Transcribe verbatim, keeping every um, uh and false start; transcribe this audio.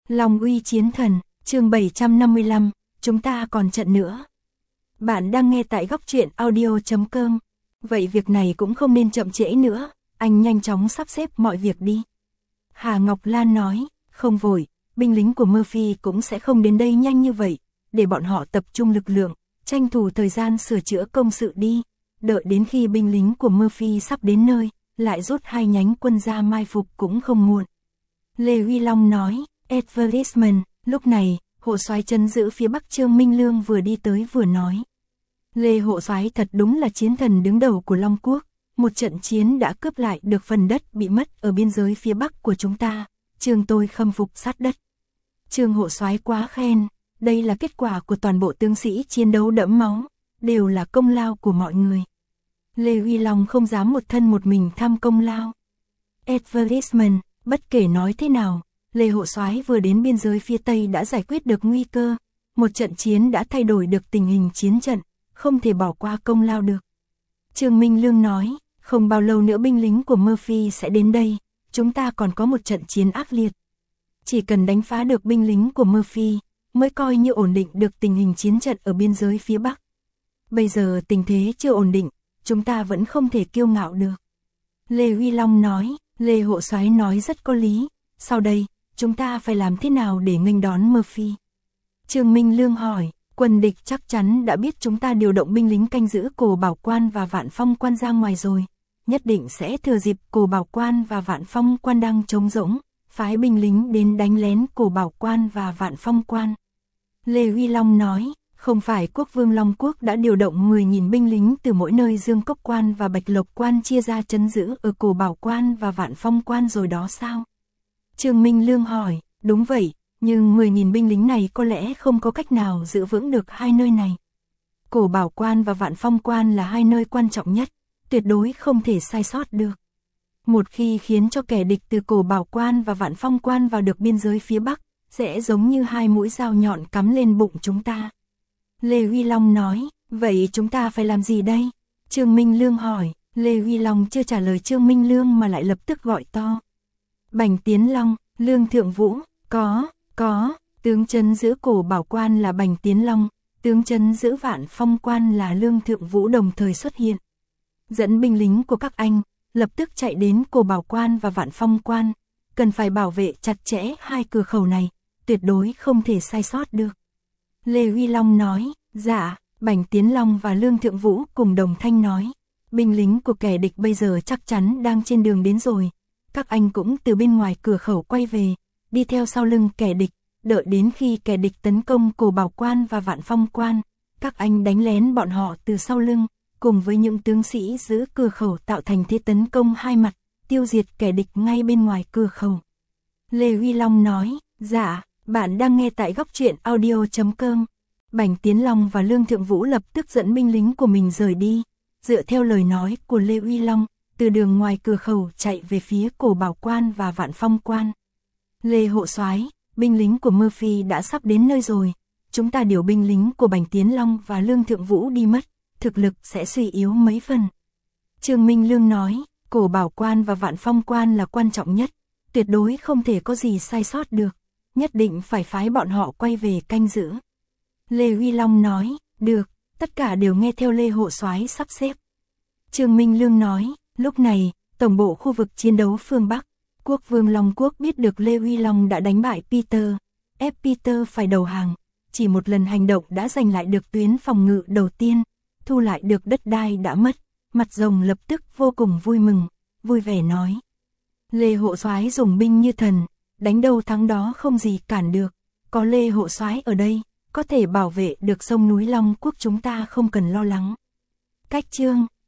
Long uy chiến thần, chương bảy trăm năm mươi lăm, chúng ta còn trận nữa. Bạn đang nghe tại góc truyện audio chấm com. Vậy việc này cũng không nên chậm trễ nữa, anh nhanh chóng sắp xếp mọi việc đi. Hà Ngọc Lan nói, không vội, binh lính của Murphy cũng sẽ không đến đây nhanh như vậy, để bọn họ tập trung lực lượng, tranh thủ thời gian sửa chữa công sự đi, đợi đến khi binh lính của Murphy sắp đến nơi, lại rút hai nhánh quân ra mai phục cũng không muộn. Lê Huy Long nói, Advertisement, lúc này, hộ soái trấn giữ phía Bắc Trương Minh Lương vừa đi tới vừa nói. Lê hộ soái thật đúng là chiến thần đứng đầu của Long Quốc, một trận chiến đã cướp lại được phần đất bị mất ở biên giới phía Bắc của chúng ta, Trương tôi khâm phục sát đất. Trương hộ soái quá khen, đây là kết quả của toàn bộ tướng sĩ chiến đấu đẫm máu, đều là công lao của mọi người. Lê Huy Long không dám một thân một mình tham công lao. Advertisement, bất kể nói thế nào, Lê hộ soái vừa đến biên giới phía Tây đã giải quyết được nguy cơ, một trận chiến đã thay đổi được tình hình chiến trận, không thể bỏ qua công lao được. Trương Minh Lương nói, không bao lâu nữa binh lính của Murphy sẽ đến đây, chúng ta còn có một trận chiến ác liệt. Chỉ cần đánh phá được binh lính của Murphy, mới coi như ổn định được tình hình chiến trận ở biên giới phía Bắc. Bây giờ tình thế chưa ổn định, chúng ta vẫn không thể kiêu ngạo được. Lê Huy Long nói, Lê hộ soái nói rất có lý, sau đây, chúng ta phải làm thế nào để nghênh đón Murphy? Trương Minh Lương hỏi, quân địch chắc chắn đã biết chúng ta điều động binh lính canh giữ Cổ Bảo Quan và Vạn Phong Quan ra ngoài rồi, nhất định sẽ thừa dịp Cổ Bảo Quan và Vạn Phong Quan đang trống rỗng, phái binh lính đến đánh lén Cổ Bảo Quan và Vạn Phong Quan. Lê Huy Long nói, không phải Quốc vương Long Quốc đã điều động mười nghìn binh lính từ mỗi nơi Dương Cốc Quan và Bạch Lộc Quan chia ra trấn giữ ở Cổ Bảo Quan và Vạn Phong Quan rồi đó sao? Trương Minh Lương hỏi, đúng vậy, nhưng mười nghìn binh lính này có lẽ không có cách nào giữ vững được hai nơi này. Cổ Bảo Quan và Vạn Phong Quan là hai nơi quan trọng nhất, tuyệt đối không thể sai sót được. Một khi khiến cho kẻ địch từ Cổ Bảo Quan và Vạn Phong Quan vào được biên giới phía Bắc, sẽ giống như hai mũi dao nhọn cắm lên bụng chúng ta. Lê Huy Long nói, vậy chúng ta phải làm gì đây? Trương Minh Lương hỏi, Lê Huy Long chưa trả lời Trương Minh Lương mà lại lập tức gọi to. Bành Tiến Long, Lương Thượng Vũ, có, có, tướng trấn giữ Cổ Bảo Quan là Bành Tiến Long, tướng trấn giữ Vạn Phong Quan là Lương Thượng Vũ đồng thời xuất hiện. Dẫn binh lính của các anh, lập tức chạy đến Cổ Bảo Quan và Vạn Phong Quan, cần phải bảo vệ chặt chẽ hai cửa khẩu này, tuyệt đối không thể sai sót được. Lê Huy Long nói, dạ, Bành Tiến Long và Lương Thượng Vũ cùng đồng thanh nói, binh lính của kẻ địch bây giờ chắc chắn đang trên đường đến rồi, các anh cũng từ bên ngoài cửa khẩu quay về, đi theo sau lưng kẻ địch, đợi đến khi kẻ địch tấn công Cổ Bảo Quan và Vạn Phong Quan, các anh đánh lén bọn họ từ sau lưng, cùng với những tướng sĩ giữ cửa khẩu tạo thành thế tấn công hai mặt, tiêu diệt kẻ địch ngay bên ngoài cửa khẩu. Lê Huy Long nói, dạ, bạn đang nghe tại góc truyện audio chấm com. Bành Tiến Long và Lương Thượng Vũ lập tức dẫn binh lính của mình rời đi, dựa theo lời nói của Lê Huy Long, từ đường ngoài cửa khẩu chạy về phía Cổ Bảo Quan và Vạn Phong Quan. Lê hộ soái, binh lính của Murphy đã sắp đến nơi rồi, chúng ta điều binh lính của Bành Tiến Long và Lương Thượng Vũ đi mất, thực lực sẽ suy yếu mấy phần. Trương Minh Lương nói, Cổ Bảo Quan và Vạn Phong Quan là quan trọng nhất, tuyệt đối không thể có gì sai sót được, nhất định phải phái bọn họ quay về canh giữ. Lê Huy Long nói, được, tất cả đều nghe theo Lê hộ soái sắp xếp. Trương Minh Lương nói, lúc này, tổng bộ khu vực chiến đấu phương Bắc, Quốc vương Long Quốc biết được Lê Huy Long đã đánh bại Peter, ép Peter phải đầu hàng, chỉ một lần hành động đã giành lại được tuyến phòng ngự đầu tiên, thu lại được đất đai đã mất, mặt rồng lập tức vô cùng vui mừng, vui vẻ nói. Lê hộ soái dùng binh như thần, đánh đâu thắng đó không gì cản được, có Lê hộ soái ở đây, có thể bảo vệ được sông núi Long Quốc chúng ta không cần lo lắng. Cách chương